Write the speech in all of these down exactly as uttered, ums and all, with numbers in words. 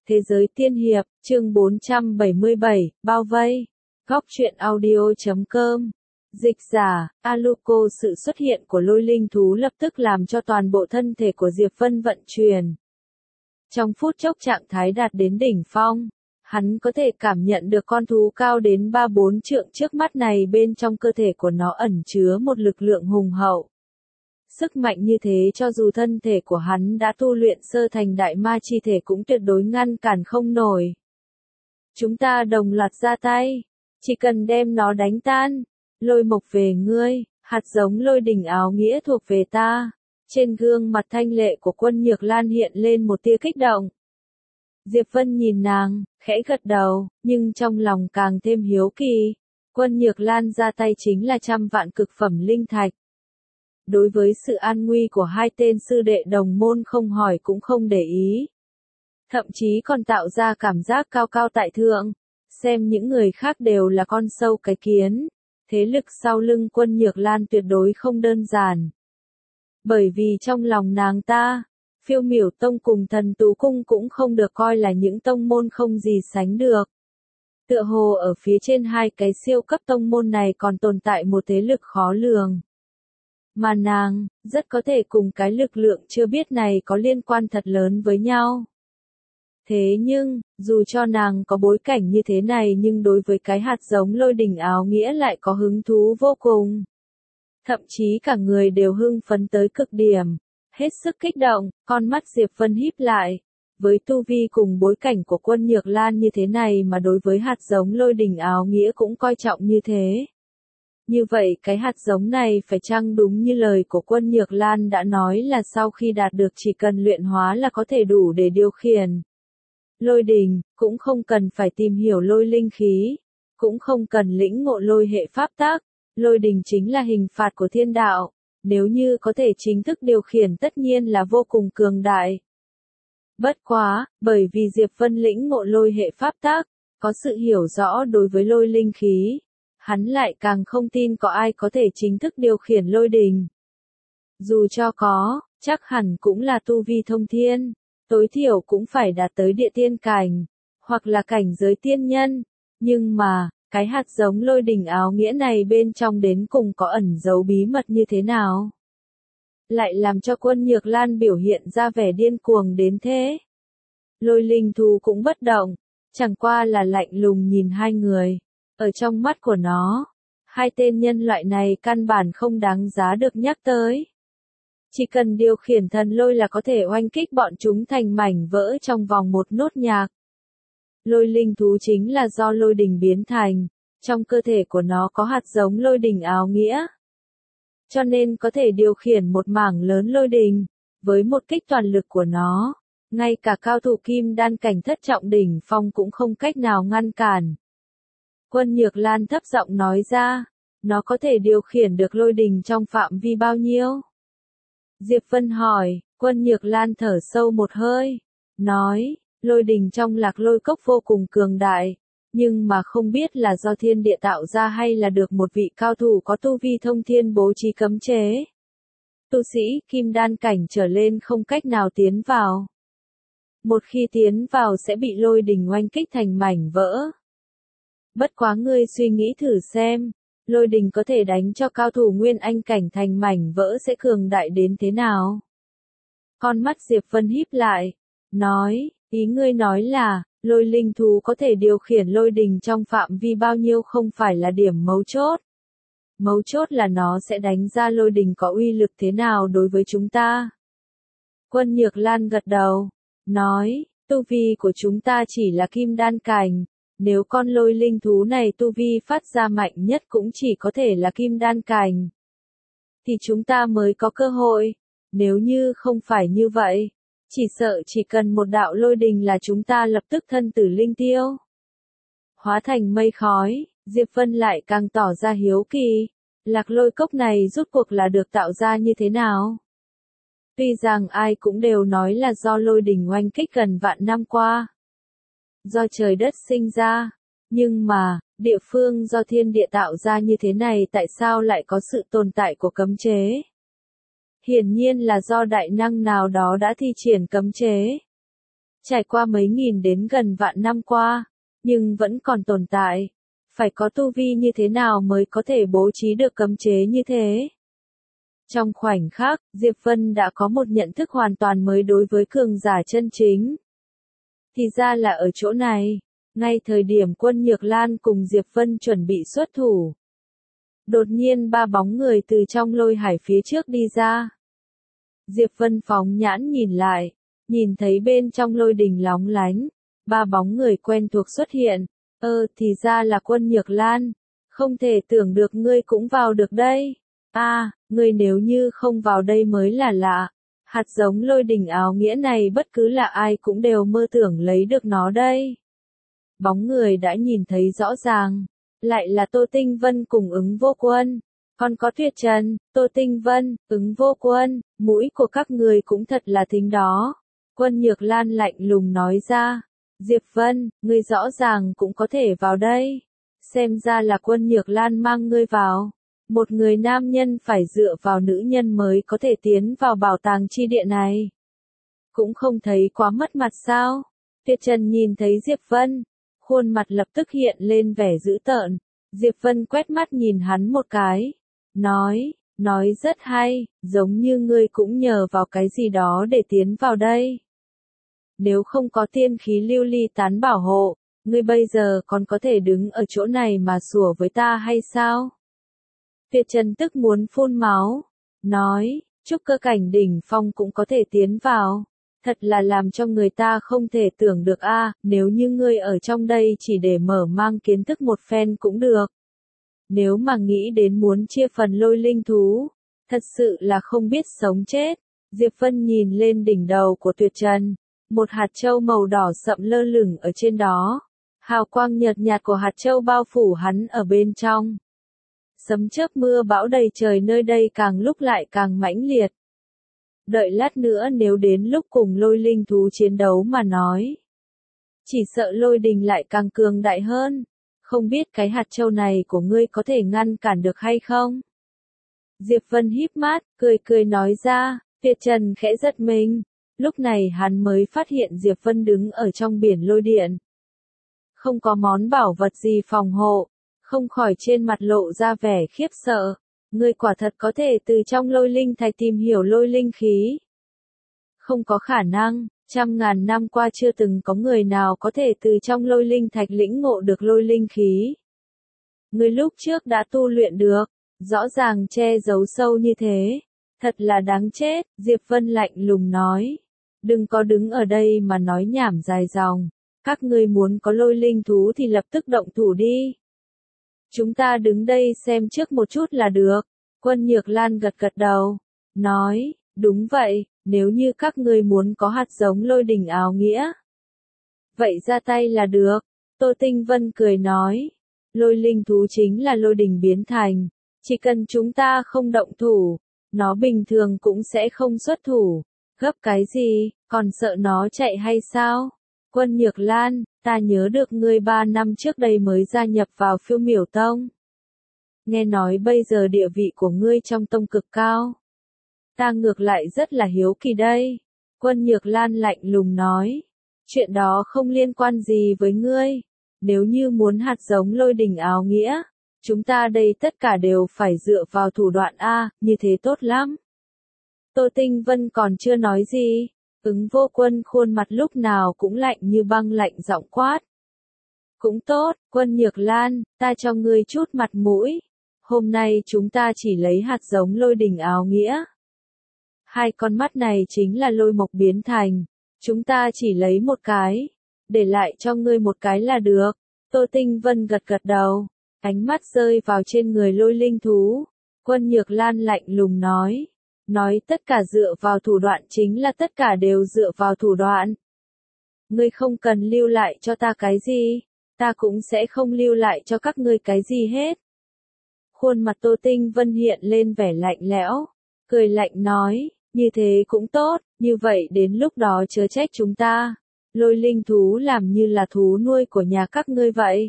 Thế giới tiên hiệp, chương bốn trăm bảy mươi bảy, bao vây. Góc truyện audio chấm com. Dịch giả, Aluko. Sự xuất hiện của lôi linh thú lập tức làm cho toàn bộ thân thể của Diệp Vân vận chuyển. Trong phút chốc trạng thái đạt đến đỉnh phong, hắn có thể cảm nhận được con thú cao đến ba bốn trượng trước mắt này bên trong cơ thể của nó ẩn chứa một lực lượng hùng hậu. Sức mạnh như thế cho dù thân thể của hắn đã tu luyện sơ thành đại ma chi thể cũng tuyệt đối ngăn cản không nổi. Chúng ta đồng loạt ra tay, chỉ cần đem nó đánh tan, lôi mộc về ngươi, hạt giống lôi đỉnh áo nghĩa thuộc về ta. Trên gương mặt thanh lệ của Quân Nhược Lan hiện lên một tia kích động. Diệp Vân nhìn nàng, khẽ gật đầu, nhưng trong lòng càng thêm hiếu kỳ. Quân Nhược Lan ra tay chính là trăm vạn cực phẩm linh thạch. Đối với sự an nguy của hai tên sư đệ đồng môn không hỏi cũng không để ý. Thậm chí còn tạo ra cảm giác cao cao tại thượng, xem những người khác đều là con sâu cái kiến. Thế lực sau lưng Quân Nhược Lan tuyệt đối không đơn giản. Bởi vì trong lòng nàng ta, Phiêu Miểu Tông cùng Thần Tú Cung cũng không được coi là những tông môn không gì sánh được. Tựa hồ ở phía trên hai cái siêu cấp tông môn này còn tồn tại một thế lực khó lường. Mà nàng, rất có thể cùng cái lực lượng chưa biết này có liên quan thật lớn với nhau. Thế nhưng, dù cho nàng có bối cảnh như thế này nhưng đối với cái hạt giống lôi đỉnh áo nghĩa lại có hứng thú vô cùng. Thậm chí cả người đều hưng phấn tới cực điểm, hết sức kích động, con mắt Diệp Vân híp lại. Với tu vi cùng bối cảnh của Quân Nhược Lan như thế này mà đối với hạt giống lôi đỉnh áo nghĩa cũng coi trọng như thế. Như vậy cái hạt giống này phải chăng đúng như lời của Quân Nhược Lan đã nói là sau khi đạt được chỉ cần luyện hóa là có thể đủ để điều khiển. Lôi đỉnh, cũng không cần phải tìm hiểu lôi linh khí, cũng không cần lĩnh ngộ lôi hệ pháp tắc. Lôi đỉnh chính là hình phạt của thiên đạo, nếu như có thể chính thức điều khiển tất nhiên là vô cùng cường đại. Bất quá, bởi vì Diệp Vân lĩnh ngộ lôi hệ pháp tắc, có sự hiểu rõ đối với lôi linh khí, hắn lại càng không tin có ai có thể chính thức điều khiển lôi đỉnh. Dù cho có, chắc hẳn cũng là tu vi thông thiên, tối thiểu cũng phải đạt tới địa tiên cảnh, hoặc là cảnh giới tiên nhân, nhưng mà, cái hạt giống lôi đỉnh áo nghĩa này bên trong đến cùng có ẩn giấu bí mật như thế nào? Lại làm cho Quân Nhược Lan biểu hiện ra vẻ điên cuồng đến thế. Lôi linh thú cũng bất động, chẳng qua là lạnh lùng nhìn hai người. Ở trong mắt của nó, hai tên nhân loại này căn bản không đáng giá được nhắc tới. Chỉ cần điều khiển thần lôi là có thể oanh kích bọn chúng thành mảnh vỡ trong vòng một nốt nhạc. Lôi linh thú chính là do lôi đỉnh biến thành, trong cơ thể của nó có hạt giống lôi đỉnh áo nghĩa. Cho nên có thể điều khiển một mảng lớn lôi đỉnh, với một kích toàn lực của nó, ngay cả cao thủ kim đan cảnh thất trọng đỉnh phong cũng không cách nào ngăn cản. Quân Nhược Lan thấp giọng nói ra, nó có thể điều khiển được lôi đỉnh trong phạm vi bao nhiêu? Diệp Vân hỏi, Quân Nhược Lan thở sâu một hơi, nói, lôi đỉnh trong Lạc Lôi Cốc vô cùng cường đại, nhưng mà không biết là do thiên địa tạo ra hay là được một vị cao thủ có tu vi thông thiên bố trí cấm chế. Tu sĩ kim đan cảnh trở lên không cách nào tiến vào. Một khi tiến vào sẽ bị lôi đỉnh oanh kích thành mảnh vỡ. Bất quá ngươi suy nghĩ thử xem, lôi đỉnh có thể đánh cho cao thủ nguyên anh cảnh thành mảnh vỡ sẽ cường đại đến thế nào? Con mắt Diệp Vân híp lại, nói, ý ngươi nói là, lôi linh thú có thể điều khiển lôi đỉnh trong phạm vi bao nhiêu không phải là điểm mấu chốt. Mấu chốt là nó sẽ đánh ra lôi đỉnh có uy lực thế nào đối với chúng ta. Quân Nhược Lan gật đầu, nói, tu vi của chúng ta chỉ là kim đan cảnh, nếu con lôi linh thú này tu vi phát ra mạnh nhất cũng chỉ có thể là kim đan cảnh. Thì chúng ta mới có cơ hội, nếu như không phải như vậy. Chỉ sợ chỉ cần một đạo lôi đình là chúng ta lập tức thân tử linh tiêu. Hóa thành mây khói, Diệp Vân lại càng tỏ ra hiếu kỳ. Lạc Lôi Cốc này rốt cuộc là được tạo ra như thế nào? Tuy rằng ai cũng đều nói là do lôi đình oanh kích gần vạn năm qua. Do trời đất sinh ra. Nhưng mà, địa phương do thiên địa tạo ra như thế này tại sao lại có sự tồn tại của cấm chế? Hiển nhiên là do đại năng nào đó đã thi triển cấm chế. trải qua mấy nghìn đến gần vạn năm qua, nhưng vẫn còn tồn tại. Phải có tu vi như thế nào mới có thể bố trí được cấm chế như thế? Trong khoảnh khắc, Diệp Vân đã có một nhận thức hoàn toàn mới đối với cường giả chân chính. Thì ra là ở chỗ này, ngay thời điểm Quân Nhược Lan cùng Diệp Vân chuẩn bị xuất thủ. Đột nhiên ba bóng người từ trong lôi hải phía trước đi ra. Diệp Vân phóng nhãn nhìn lại, nhìn thấy bên trong lôi đình lóng lánh, ba bóng người quen thuộc xuất hiện. Ơ thì ra là Quân Nhược Lan, không thể tưởng được ngươi cũng vào được đây. A, à, ngươi nếu như không vào đây mới là lạ. Hạt giống lôi đình áo nghĩa này bất cứ là ai cũng đều mơ tưởng lấy được nó đây. Bóng người đã nhìn thấy rõ ràng, lại là Tô Tinh Vân cùng Ứng Vô Quân. Còn có Tuyệt Trần, Tô Tinh Vân, Ứng Vô Quân, mũi của các người cũng thật là thính đó. Quân Nhược Lan lạnh lùng nói ra. Diệp Vân, ngươi rõ ràng cũng có thể vào đây. Xem ra là Quân Nhược Lan mang ngươi vào. Một người nam nhân phải dựa vào nữ nhân mới có thể tiến vào bảo tàng chi địa này. Cũng không thấy quá mất mặt sao? Tuyệt Trần nhìn thấy Diệp Vân, khuôn mặt lập tức hiện lên vẻ dữ tợn. Diệp Vân quét mắt nhìn hắn một cái, nói, nói rất hay, giống như ngươi cũng nhờ vào cái gì đó để tiến vào đây. Nếu không có tiên khí lưu ly tán bảo hộ, ngươi bây giờ còn có thể đứng ở chỗ này mà sủa với ta hay sao? Tuyệt Trần tức muốn phun máu, nói, trúc cơ cảnh đỉnh phong cũng có thể tiến vào. Thật là làm cho người ta không thể tưởng được a, à, nếu như ngươi ở trong đây chỉ để mở mang kiến thức một phen cũng được. Nếu mà nghĩ đến muốn chia phần lôi linh thú, thật sự là không biết sống chết. Diệp Vân nhìn lên đỉnh đầu của Tuyệt Trần, một hạt châu màu đỏ sậm lơ lửng ở trên đó. Hào quang nhợt nhạt của hạt châu bao phủ hắn ở bên trong. Sấm chớp mưa bão đầy trời nơi đây càng lúc lại càng mãnh liệt. Đợi lát nữa nếu đến lúc cùng lôi linh thú chiến đấu mà nói, chỉ sợ lôi đình lại càng cường đại hơn. Không biết cái hạt châu này của ngươi có thể ngăn cản được hay không? Diệp Vân híp mắt, cười cười nói ra. Tuyệt Trần khẽ giật mình. Lúc này hắn mới phát hiện Diệp Vân đứng ở trong biển lôi điện. Không có món bảo vật gì phòng hộ, không khỏi trên mặt lộ ra vẻ khiếp sợ. Ngươi quả thật có thể từ trong lôi linh thạch tìm hiểu lôi linh khí. Không có khả năng, trăm ngàn năm qua chưa từng có người nào có thể từ trong lôi linh thạch lĩnh ngộ được lôi linh khí. Ngươi lúc trước đã tu luyện được, rõ ràng che giấu sâu như thế. Thật là đáng chết, Diệp Vân lạnh lùng nói. Đừng có đứng ở đây mà nói nhảm dài dòng. Các ngươi muốn có lôi linh thú thì lập tức động thủ đi. Chúng ta đứng đây xem trước một chút là được. Quân Nhược Lan gật gật đầu, nói, đúng vậy, nếu như các ngươi muốn có hạt giống lôi đỉnh áo nghĩa. Vậy ra tay là được. Tô Tinh Vân cười nói, lôi linh thú chính là lôi đỉnh biến thành. Chỉ cần chúng ta không động thủ, nó bình thường cũng sẽ không xuất thủ. Gấp cái gì, còn sợ nó chạy hay sao? Quân Nhược Lan, ta nhớ được ngươi ba năm trước đây mới gia nhập vào Phiêu Miểu Tông. Nghe nói bây giờ địa vị của ngươi trong tông cực cao. Ta ngược lại rất là hiếu kỳ đây. Quân Nhược Lan lạnh lùng nói. Chuyện đó không liên quan gì với ngươi. Nếu như muốn hạt giống lôi đỉnh áo nghĩa, chúng ta đây tất cả đều phải dựa vào thủ đoạn A, như thế tốt lắm. Tô Tinh Vân còn chưa nói gì. Ứng Vô Quân khuôn mặt lúc nào cũng lạnh như băng lạnh giọng quát. Cũng tốt, Quân Nhược Lan, ta cho ngươi chút mặt mũi. Hôm nay chúng ta chỉ lấy hạt giống lôi đỉnh áo nghĩa. Hai con mắt này chính là lôi mộc biến thành. Chúng ta chỉ lấy một cái. Để lại cho ngươi một cái là được. Tô Tinh Vân gật gật đầu. Ánh mắt rơi vào trên người lôi linh thú. Quân Nhược Lan lạnh lùng nói. Nói tất cả dựa vào thủ đoạn chính là tất cả đều dựa vào thủ đoạn. Ngươi không cần lưu lại cho ta cái gì. Ta cũng sẽ không lưu lại cho các ngươi cái gì hết. Khuôn mặt Tô Tinh Vân hiện lên vẻ lạnh lẽo. Cười lạnh nói, như thế cũng tốt, như vậy đến lúc đó chớ trách chúng ta. Lôi linh thú làm như là thú nuôi của nhà các ngươi vậy.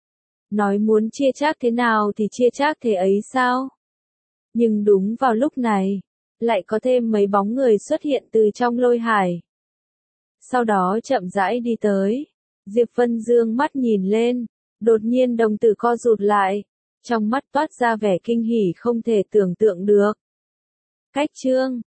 Nói muốn chia chác thế nào thì chia chác thế ấy sao? Nhưng đúng vào lúc này, lại có thêm mấy bóng người xuất hiện từ trong lôi hải. sau đó chậm rãi đi tới. Diệp Vân dương mắt nhìn lên, đột nhiên đồng tử co rụt lại, trong mắt toát ra vẻ kinh hỉ không thể tưởng tượng được. Cách chương